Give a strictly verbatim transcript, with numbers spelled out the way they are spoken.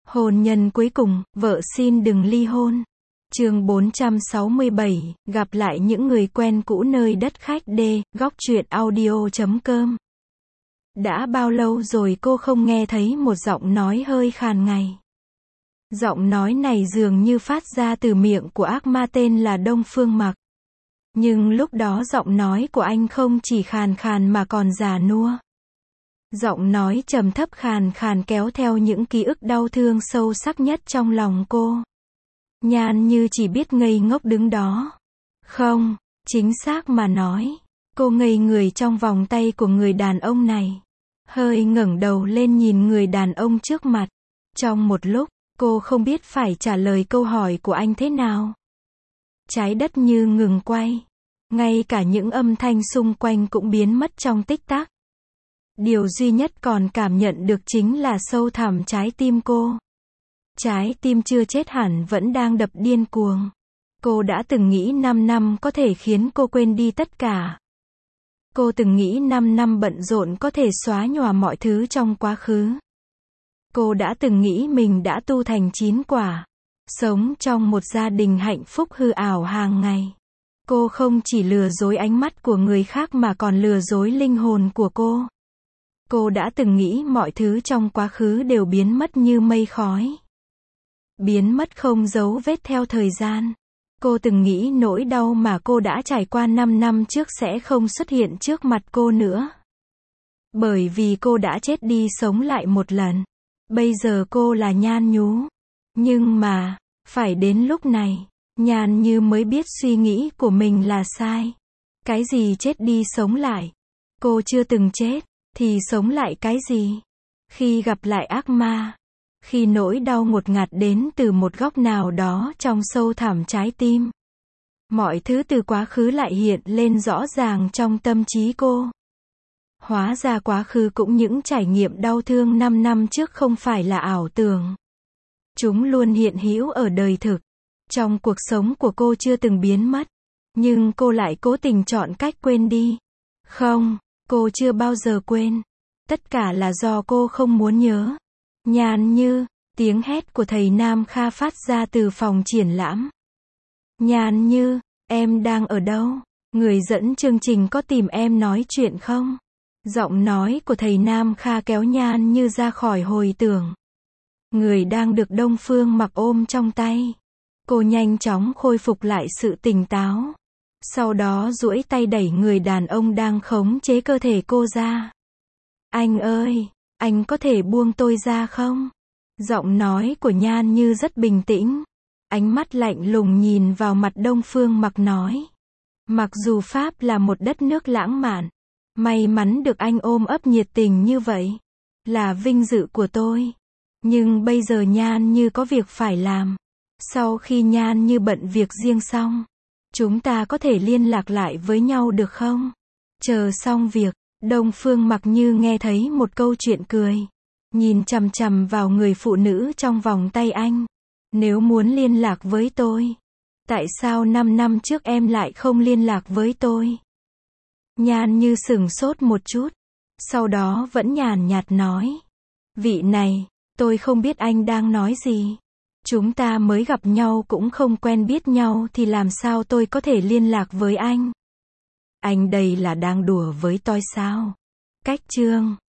Hôn nhân cuối cùng, vợ xin đừng ly hôn. Chương bốn trăm sáu mươi bảy, gặp lại những người quen cũ nơi đất khách D, góc truyện audio chấm com. Đã bao lâu rồi cô không nghe thấy một giọng nói hơi khàn ngày. Giọng nói này dường như phát ra từ miệng của ác ma tên là Đông Phương Mặc. Nhưng lúc đó giọng nói của anh không chỉ khàn khàn mà còn già nua. Giọng nói trầm thấp khàn khàn kéo theo những ký ức đau thương sâu sắc nhất trong lòng cô. Nhan Như chỉ biết ngây ngốc đứng đó. Không, chính xác mà nói, cô ngây người trong vòng tay của người đàn ông này. Hơi ngẩng đầu lên nhìn người đàn ông trước mặt. Trong một lúc, cô không biết phải trả lời câu hỏi của anh thế nào. Trái đất như ngừng quay. Ngay cả những âm thanh xung quanh cũng biến mất trong tích tắc. Điều duy nhất còn cảm nhận được chính là sâu thẳm trái tim cô. Trái tim chưa chết hẳn vẫn đang đập điên cuồng. Cô đã từng nghĩ năm năm có thể khiến cô quên đi tất cả. Cô từng nghĩ năm năm bận rộn có thể xóa nhòa mọi thứ trong quá khứ. Cô đã từng nghĩ mình đã tu thành chín quả. Sống trong một gia đình hạnh phúc hư ảo hàng ngày. Cô không chỉ lừa dối ánh mắt của người khác mà còn lừa dối linh hồn của cô. Cô đã từng nghĩ mọi thứ trong quá khứ đều biến mất như mây khói. Biến mất không dấu vết theo thời gian. Cô từng nghĩ nỗi đau mà cô đã trải qua năm năm trước sẽ không xuất hiện trước mặt cô nữa. Bởi vì cô đã chết đi sống lại một lần. Bây giờ cô là Nhan Nhú. Nhưng mà, phải đến lúc này, Nhan Như mới biết suy nghĩ của mình là sai. Cái gì chết đi sống lại? Cô chưa từng chết, thì sống lại cái gì? Khi gặp lại ác ma, khi nỗi đau ngột ngạt đến từ một góc nào đó trong sâu thẳm trái tim. Mọi thứ từ quá khứ lại hiện lên rõ ràng trong tâm trí cô. Hóa ra quá khứ cũng những trải nghiệm đau thương năm năm trước không phải là ảo tưởng. Chúng luôn hiện hữu ở đời thực. Trong cuộc sống của cô chưa từng biến mất. Nhưng cô lại cố tình chọn cách quên đi. Không, cô chưa bao giờ quên. Tất cả là do cô không muốn nhớ. Nhan Như, tiếng hét của thầy Nam Kha phát ra từ phòng triển lãm. Nhan Như, em đang ở đâu? Người dẫn chương trình có tìm em nói chuyện không? Giọng nói của thầy Nam Kha kéo Nhan Như ra khỏi hồi tưởng. Người đang được Đông Phương Mặc ôm trong tay. Cô nhanh chóng khôi phục lại sự tỉnh táo. Sau đó duỗi tay đẩy người đàn ông đang khống chế cơ thể cô ra. Anh ơi, anh có thể buông tôi ra không? Giọng nói của Nhan Như rất bình tĩnh. Ánh mắt lạnh lùng nhìn vào mặt Đông Phương Mặc nói. Mặc dù Pháp là một đất nước lãng mạn, may mắn được anh ôm ấp nhiệt tình như vậy. Là vinh dự của tôi. Nhưng bây giờ Nhan Như có việc phải làm. Sau khi Nhan Như bận việc riêng xong, chúng ta có thể liên lạc lại với nhau được không? Chờ xong việc, Đông Phương Mặc như nghe thấy một câu chuyện cười. Nhìn chằm chằm vào người phụ nữ trong vòng tay anh. Nếu muốn liên lạc với tôi, tại sao năm năm trước em lại không liên lạc với tôi? Nhan Như sửng sốt một chút. Sau đó vẫn nhàn nhạt nói. Vị này, tôi không biết anh đang nói gì. Chúng ta mới gặp nhau cũng không quen biết nhau thì làm sao tôi có thể liên lạc với anh? Anh đây là đang đùa với tôi sao? Cách chương